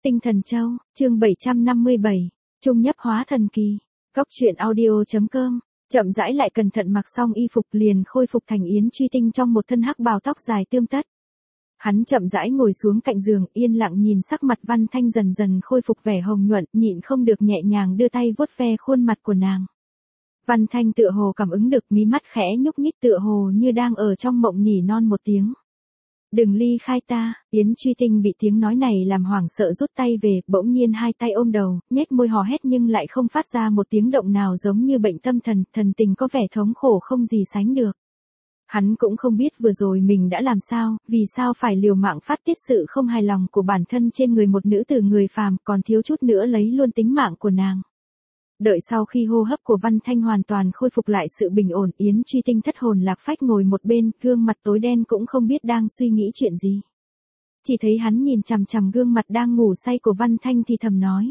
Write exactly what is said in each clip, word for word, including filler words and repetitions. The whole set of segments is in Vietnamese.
Tinh Thần Châu, chương bảy trăm năm mươi bảy, Trung Nhấp Hóa Thần Kỳ. Góc truyện audio.com, chậm rãi lại cẩn thận mặc xong y phục liền khôi phục thành Yến Truy Tinh trong một thân hắc bào tóc dài tươm tất. Hắn chậm rãi ngồi xuống cạnh giường, yên lặng nhìn sắc mặt Văn Thanh dần dần khôi phục vẻ hồng nhuận, nhịn không được nhẹ nhàng đưa tay vuốt ve khuôn mặt của nàng. Văn Thanh tựa hồ cảm ứng được, mí mắt khẽ nhúc nhích tựa hồ như đang ở trong mộng nỉ non một tiếng. Đừng ly khai ta. Yến Truy Tinh bị tiếng nói này làm hoảng sợ rút tay về, bỗng nhiên hai tay ôm đầu, nhếch môi hò hét nhưng lại không phát ra một tiếng động nào, giống như bệnh tâm thần, thần tình có vẻ thống khổ không gì sánh được. Hắn cũng không biết vừa rồi mình đã làm sao, vì sao phải liều mạng phát tiết sự không hài lòng của bản thân trên người một nữ tử người phàm, còn thiếu chút nữa lấy luôn tính mạng của nàng. Đợi sau khi hô hấp của Văn Thanh hoàn toàn khôi phục lại sự bình ổn, Yến Truy Tinh thất hồn lạc phách ngồi một bên, gương mặt tối đen cũng không biết đang suy nghĩ chuyện gì. Chỉ thấy hắn nhìn chằm chằm gương mặt đang ngủ say của Văn Thanh thì thầm nói.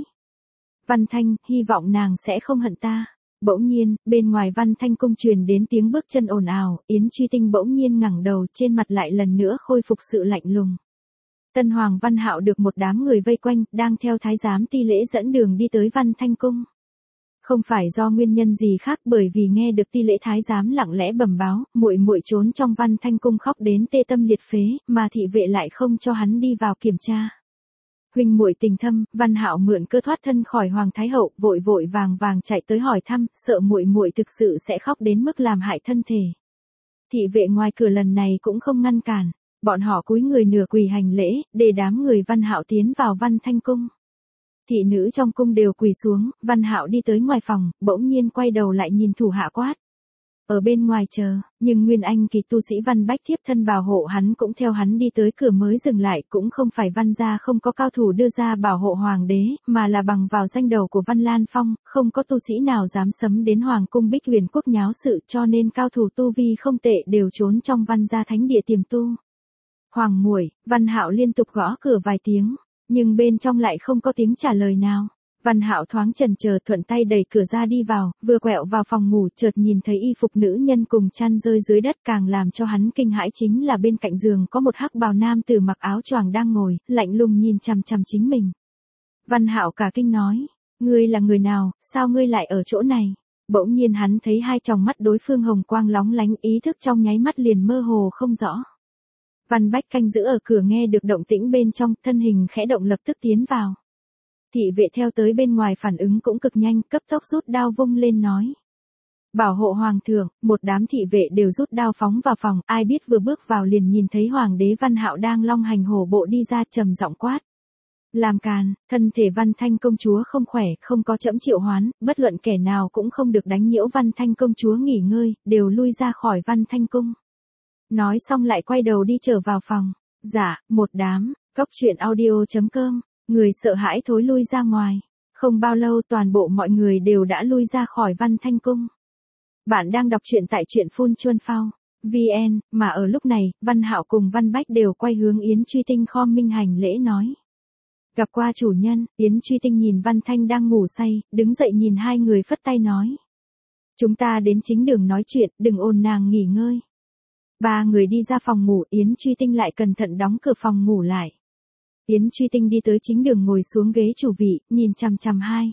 Văn Thanh, hy vọng nàng sẽ không hận ta. Bỗng nhiên, bên ngoài Văn Thanh cung truyền đến tiếng bước chân ồn ào, Yến Truy Tinh bỗng nhiên ngẩng đầu, trên mặt lại lần nữa khôi phục sự lạnh lùng. Tân Hoàng Văn Hạo được một đám người vây quanh, đang theo thái giám Ti Lễ dẫn đường đi tới Văn Thanh cung. Không phải do nguyên nhân gì khác, bởi vì nghe được Ti Lễ thái giám lặng lẽ bẩm báo, muội muội trốn trong Văn Thanh cung khóc đến tê tâm liệt phế, mà thị vệ lại không cho hắn đi vào kiểm tra. Huynh muội tình thâm, Văn Hạo mượn cơ thoát thân khỏi Hoàng Thái hậu, vội vội vàng vàng chạy tới hỏi thăm, sợ muội muội thực sự sẽ khóc đến mức làm hại thân thể. Thị vệ ngoài cửa lần này cũng không ngăn cản, bọn họ cúi người nửa quỳ hành lễ, để đám người Văn Hạo tiến vào Văn Thanh cung. Thị nữ trong cung đều quỳ xuống, Văn Hạo đi tới ngoài phòng, bỗng nhiên quay đầu lại nhìn thủ hạ quát. Ở bên ngoài chờ, nhưng Nguyên Anh kỳ tu sĩ Văn Bách thiếp thân bảo hộ hắn cũng theo hắn đi tới cửa mới dừng lại, cũng không phải Văn gia không có cao thủ đưa ra bảo hộ hoàng đế, mà là bằng vào danh đầu của Văn Lan Phong, không có tu sĩ nào dám sấm đến Hoàng cung Bích Huyền Quốc nháo sự, cho nên cao thủ tu vi không tệ đều trốn trong Văn gia thánh địa tiềm tu. Hoàng muội, Văn Hạo liên tục gõ cửa vài tiếng, nhưng bên trong lại không có tiếng trả lời nào. Văn Hạo thoáng chần chờ, thuận tay đẩy cửa ra đi vào, vừa quẹo vào phòng ngủ chợt nhìn thấy y phục nữ nhân cùng chăn rơi dưới đất, càng làm cho hắn kinh hãi chính là bên cạnh giường có một hắc bào nam tử mặc áo choàng đang ngồi, lạnh lùng nhìn chằm chằm chính mình. Văn Hạo cả kinh nói, ngươi là người nào, sao ngươi lại ở chỗ này? Bỗng nhiên hắn thấy hai tròng mắt đối phương hồng quang lóng lánh, ý thức trong nháy mắt liền mơ hồ không rõ. Văn Bách canh giữ ở cửa nghe được động tĩnh bên trong, thân hình khẽ động lập tức tiến vào. Thị vệ theo tới bên ngoài phản ứng cũng cực nhanh, cấp tốc rút đao vung lên nói. Bảo hộ hoàng thượng. Một đám thị vệ đều rút đao phóng vào phòng, ai biết vừa bước vào liền nhìn thấy hoàng đế Văn Hạo đang long hành hổ bộ đi ra, trầm giọng quát. Làm càn, thân thể Văn Thanh công chúa không khỏe, không có trẫm triệu hoán, bất luận kẻ nào cũng không được đánh nhiễu Văn Thanh công chúa nghỉ ngơi, đều lui ra khỏi Văn Thanh cung. Nói xong lại quay đầu đi trở vào phòng. Dạ, một đám. Góc truyện audio.com, người sợ hãi thối lui ra ngoài. Không bao lâu toàn bộ mọi người đều đã lui ra khỏi Văn Thanh cung. Bạn đang đọc truyện tại truyện phun chuân phao vn, mà ở lúc này, Văn Hạo cùng Văn Bách đều quay hướng Yến Truy Tinh khom minh hành lễ nói. Gặp qua chủ nhân. Yến Truy Tinh nhìn Văn Thanh đang ngủ say, đứng dậy nhìn hai người phất tay nói. Chúng ta đến chính đường nói chuyện, đừng ồn nàng nghỉ ngơi. Ba người đi ra phòng ngủ, Yến Truy Tinh lại cẩn thận đóng cửa phòng ngủ lại. Yến Truy Tinh đi tới chính đường ngồi xuống ghế chủ vị, nhìn chằm chằm hai.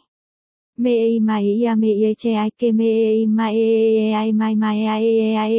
Mê e mai ia mê e che ai ke mê e mai e ai mai mai ai ai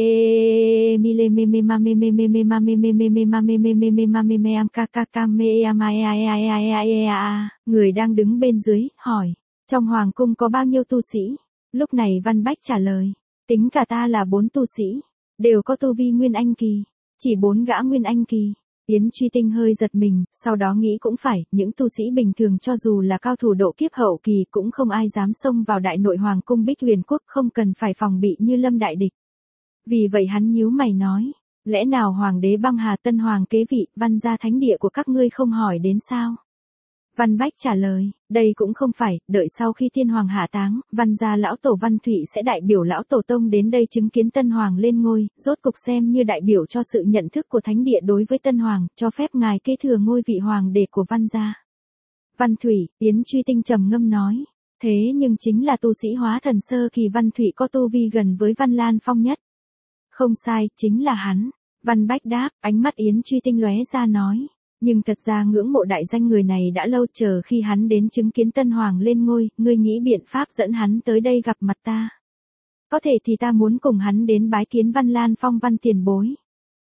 mi lê mê mê ma mê mê mê mê ma mê mê mê mê ma mê mê mê mê ma mê mê am ca ca ca mê e mai ai ai ai ai a. Người đang đứng bên dưới, hỏi. Trong hoàng cung có bao nhiêu tu sĩ? Lúc này Văn Bách trả lời. Tính cả ta là bốn tu sĩ. Đều có tu vi Nguyên Anh kỳ. Chỉ bốn gã Nguyên Anh kỳ. Yến Truy Tinh hơi giật mình, sau đó nghĩ cũng phải, những tu sĩ bình thường cho dù là cao thủ độ kiếp hậu kỳ cũng không ai dám xông vào đại nội hoàng cung Bích Huyền Quốc, không cần phải phòng bị như lâm đại địch. Vì vậy hắn nhíu mày nói, lẽ nào hoàng đế băng hà tân hoàng kế vị, Văn gia thánh địa của các ngươi không hỏi đến sao? Văn Bách trả lời, đây cũng không phải, đợi sau khi thiên hoàng hạ táng, Văn gia lão tổ Văn Thụy sẽ đại biểu lão tổ tông đến đây chứng kiến tân hoàng lên ngôi, rốt cục xem như đại biểu cho sự nhận thức của thánh địa đối với tân hoàng, cho phép ngài kế thừa ngôi vị hoàng đế của Văn gia. Văn Thụy, Yến Truy Tinh trầm ngâm nói, thế nhưng chính là tu sĩ hóa thần sơ kỳ, Văn Thụy có tu vi gần với Văn Lan Phong nhất. Không sai, chính là hắn. Văn Bách đáp, ánh mắt Yến Truy Tinh lóe ra nói. Nhưng thật ra ngưỡng mộ đại danh người này đã lâu, chờ khi hắn đến chứng kiến Tân Hoàng lên ngôi, ngươi nghĩ biện pháp dẫn hắn tới đây gặp mặt ta. Có thể thì ta muốn cùng hắn đến bái kiến Văn Lan Phong Văn tiền bối.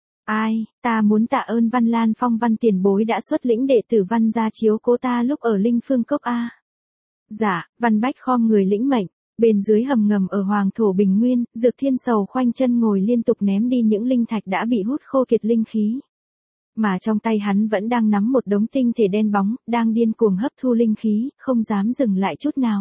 Ai, ta muốn tạ ơn Văn Lan Phong Văn tiền bối đã xuất lĩnh đệ tử Văn gia chiếu cố ta lúc ở Linh Phương Cốc a. Dạ, Văn Bách khom người lĩnh mệnh. Bên dưới hầm ngầm ở Hoàng thổ Bình Nguyên, Dược Thiên Sầu khoanh chân ngồi liên tục ném đi những linh thạch đã bị hút khô kiệt linh khí. Mà trong tay hắn vẫn đang nắm một đống tinh thể đen bóng, đang điên cuồng hấp thu linh khí, không dám dừng lại chút nào.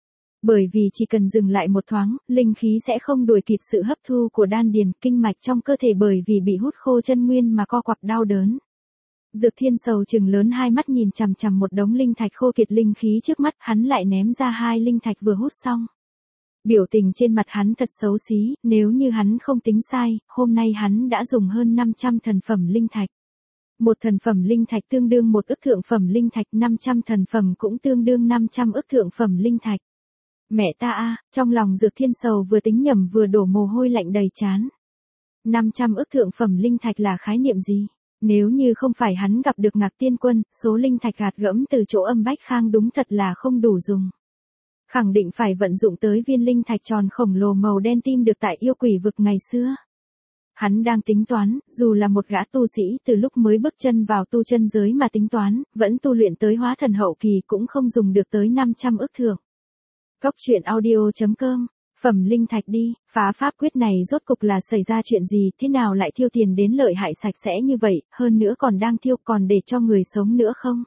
Bởi vì chỉ cần dừng lại một thoáng, linh khí sẽ không đuổi kịp sự hấp thu của đan điền, kinh mạch trong cơ thể bởi vì bị hút khô chân nguyên mà co quặp đau đớn. Dược Thiên Sầu trừng lớn hai mắt nhìn chằm chằm một đống linh thạch khô kiệt linh khí trước mắt, hắn lại ném ra hai linh thạch vừa hút xong. Biểu tình trên mặt hắn thật xấu xí, nếu như hắn không tính sai, hôm nay hắn đã dùng hơn năm trăm thần phẩm linh thạch. Một thần phẩm linh thạch tương đương một ức thượng phẩm linh thạch, năm trăm thần phẩm cũng tương đương năm trăm ức thượng phẩm linh thạch. Mẹ ta a, trong lòng Dược Thiên Sầu vừa tính nhầm vừa đổ mồ hôi lạnh đầy trán. năm trăm ức thượng phẩm linh thạch là khái niệm gì? Nếu như không phải hắn gặp được Ngạc Tiên Quân, số linh thạch gạt gẫm từ chỗ Âm Bách Khang đúng thật là không đủ dùng. Khẳng định phải vận dụng tới viên linh thạch tròn khổng lồ màu đen tim được tại yêu quỷ vực ngày xưa. Hắn đang tính toán, dù là một gã tu sĩ từ lúc mới bước chân vào tu chân giới mà tính toán, vẫn tu luyện tới hóa thần hậu kỳ cũng không dùng được tới năm trăm ức thượng. Cốc truyện audio chấm com, phẩm linh thạch đi, phá pháp quyết này rốt cục là xảy ra chuyện gì, thế nào lại thiêu tiền đến lợi hại sạch sẽ như vậy, hơn nữa còn đang thiêu còn để cho người sống nữa không?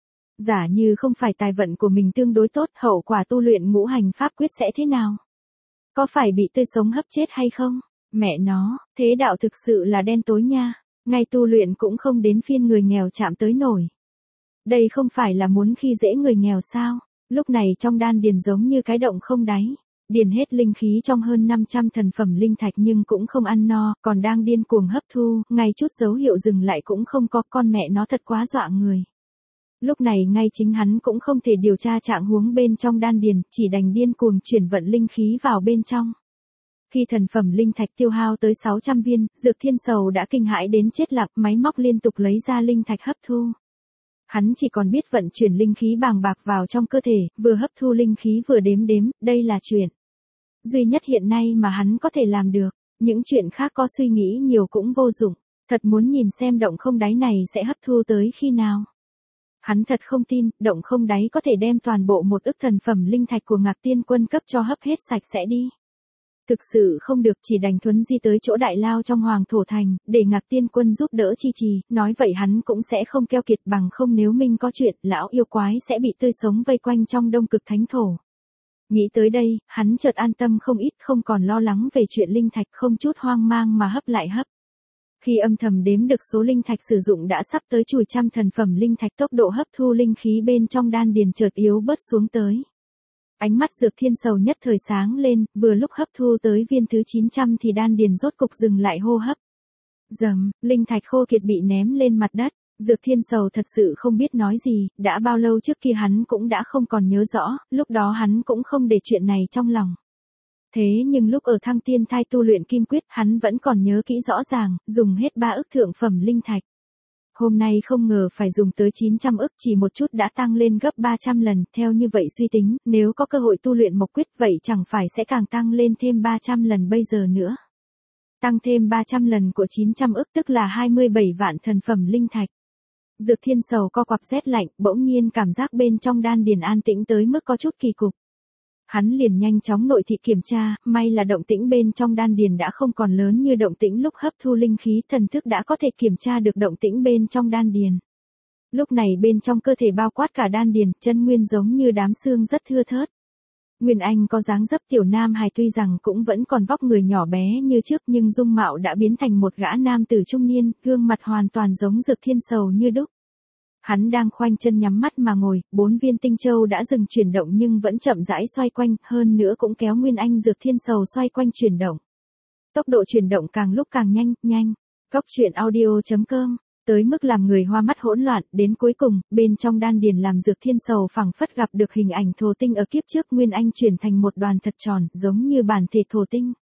Giả như không phải tài vận của mình tương đối tốt, hậu quả tu luyện ngũ hành pháp quyết sẽ thế nào? Có phải bị tươi sống hấp chết hay không? Mẹ nó, thế đạo thực sự là đen tối nha, ngay tu luyện cũng không đến phiên người nghèo chạm tới nổi. Đây không phải là muốn khi dễ người nghèo sao? Lúc này trong đan điền giống như cái động không đáy, điền hết linh khí trong hơn năm trăm thần phẩm linh thạch nhưng cũng không ăn no, còn đang điên cuồng hấp thu, ngay chút dấu hiệu dừng lại cũng không có, con mẹ nó thật quá dọa người. Lúc này ngay chính hắn cũng không thể điều tra trạng huống bên trong đan điền, chỉ đành điên cuồng chuyển vận linh khí vào bên trong. Khi thần phẩm linh thạch tiêu hao tới sáu trăm viên, Dược Thiên Sầu đã kinh hãi đến chết lặng, máy móc liên tục lấy ra linh thạch hấp thu. Hắn chỉ còn biết vận chuyển linh khí bàng bạc vào trong cơ thể, vừa hấp thu linh khí vừa đếm đếm, đây là chuyện duy nhất hiện nay mà hắn có thể làm được, những chuyện khác có suy nghĩ nhiều cũng vô dụng, thật muốn nhìn xem động không đáy này sẽ hấp thu tới khi nào. Hắn thật không tin, động không đáy có thể đem toàn bộ một ức thần phẩm linh thạch của Ngạc Tiên Quân cấp cho hấp hết sạch sẽ đi. Thực sự không được, chỉ đành thuấn di tới chỗ đại lao trong Hoàng thổ thành, để Ngạc Tiên Quân giúp đỡ chi trì, nói vậy hắn cũng sẽ không keo kiệt, bằng không nếu minh có chuyện, lão yêu quái sẽ bị tươi sống vây quanh trong Đông Cực Thánh thổ. Nghĩ tới đây, hắn chợt an tâm không ít, không còn lo lắng về chuyện linh thạch, không chút hoang mang mà hấp lại hấp. Khi âm thầm đếm được số linh thạch sử dụng đã sắp tới chùi trăm thần phẩm linh thạch, tốc độ hấp thu linh khí bên trong đan điền chợt yếu bớt xuống tới. Ánh mắt Dược Thiên Sầu nhất thời sáng lên, vừa lúc hấp thu tới viên thứ chín trăm thì đan điền rốt cục dừng lại hô hấp. Dầm, linh thạch khô kiệt bị ném lên mặt đất, Dược Thiên Sầu thật sự không biết nói gì, đã bao lâu trước kia hắn cũng đã không còn nhớ rõ, lúc đó hắn cũng không để chuyện này trong lòng. Thế nhưng lúc ở Thăng Tiên Thai tu luyện kim quyết, hắn vẫn còn nhớ kỹ rõ ràng, dùng hết ba ức thượng phẩm linh thạch. Hôm nay không ngờ phải dùng tới chín trăm ức, chỉ một chút đã tăng lên gấp ba trăm lần, theo như vậy suy tính, nếu có cơ hội tu luyện mộc quyết vậy chẳng phải sẽ càng tăng lên thêm ba trăm lần bây giờ nữa. Tăng thêm ba trăm lần của chín trăm ức tức là hai mươi bảy vạn thần phẩm linh thạch. Dược Thiên Sầu co quặp rét lạnh, bỗng nhiên cảm giác bên trong đan điền an tĩnh tới mức có chút kỳ cục. Hắn liền nhanh chóng nội thị kiểm tra, may là động tĩnh bên trong đan điền đã không còn lớn như động tĩnh lúc hấp thu linh khí, thần thức đã có thể kiểm tra được động tĩnh bên trong đan điền. Lúc này bên trong cơ thể bao quát cả đan điền, chân nguyên giống như đám xương rất thưa thớt. Nguyên Anh có dáng dấp tiểu nam hài, tuy rằng cũng vẫn còn vóc người nhỏ bé như trước nhưng dung mạo đã biến thành một gã nam tử trung niên, gương mặt hoàn toàn giống Dược Thiên Sầu như đúc. Hắn đang khoanh chân nhắm mắt mà ngồi, bốn viên tinh châu đã dừng chuyển động nhưng vẫn chậm rãi xoay quanh, hơn nữa cũng kéo Nguyên Anh Dược Thiên Sầu xoay quanh chuyển động. Tốc độ chuyển động càng lúc càng nhanh, nhanh. Cốc truyện audio chấm com, tới mức làm người hoa mắt hỗn loạn, đến cuối cùng, bên trong đan điền làm Dược Thiên Sầu phảng phất gặp được hình ảnh thổ tinh ở kiếp trước, Nguyên Anh chuyển thành một đoàn thật tròn, giống như bản thể thổ tinh.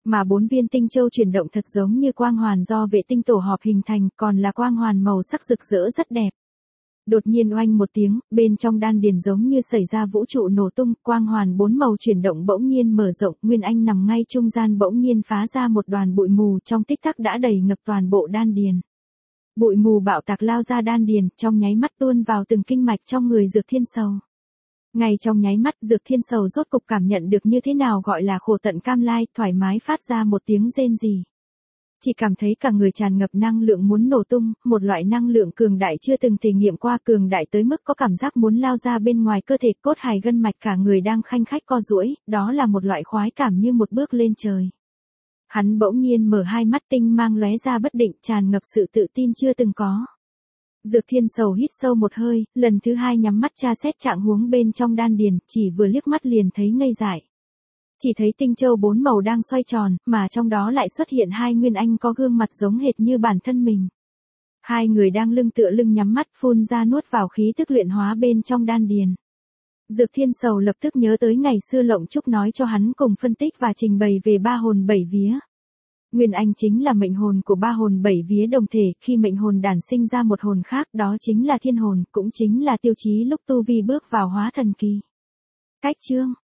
Mà bốn viên tinh châu chuyển động thật giống như quang hoàn do vệ tinh tổ hợp hình thành, còn là quang hoàn màu sắc rực rỡ rất đẹp. Đột nhiên oanh một tiếng, bên trong đan điền giống như xảy ra vũ trụ nổ tung, quang hoàn bốn màu chuyển động bỗng nhiên mở rộng, Nguyên Anh nằm ngay trung gian bỗng nhiên phá ra một đoàn bụi mù trong tích tắc đã đầy ngập toàn bộ đan điền. Bụi mù bạo tạc lao ra đan điền, trong nháy mắt tuôn vào từng kinh mạch trong người Dược Thiên Sầu. Ngay trong nháy mắt Dược Thiên Sầu rốt cục cảm nhận được như thế nào gọi là khổ tận cam lai, thoải mái phát ra một tiếng rên rỉ. Chỉ cảm thấy cả người tràn ngập năng lượng muốn nổ tung, một loại năng lượng cường đại chưa từng thể nghiệm qua, cường đại tới mức có cảm giác muốn lao ra bên ngoài cơ thể, cốt hài gân mạch cả người đang khanh khách co duỗi, đó là một loại khoái cảm như một bước lên trời. Hắn bỗng nhiên mở hai mắt tinh mang lóe ra bất định, tràn ngập sự tự tin chưa từng có. Dược Thiên Sầu hít sâu một hơi, lần thứ hai nhắm mắt tra xét trạng huống bên trong đan điền, chỉ vừa liếc mắt liền thấy ngây dại. Chỉ thấy tinh châu bốn màu đang xoay tròn, mà trong đó lại xuất hiện hai nguyên anh có gương mặt giống hệt như bản thân mình. Hai người đang lưng tựa lưng nhắm mắt phun ra nuốt vào khí tức luyện hóa bên trong đan điền. Dược Thiên Sầu lập tức nhớ tới ngày xưa Lộng Trúc nói cho hắn cùng phân tích và trình bày về ba hồn bảy vía. Nguyên anh chính là mệnh hồn của ba hồn bảy vía đồng thể, khi mệnh hồn đản sinh ra một hồn khác, đó chính là thiên hồn, cũng chính là tiêu chí lúc tu vi bước vào hóa thần kỳ. Cách chương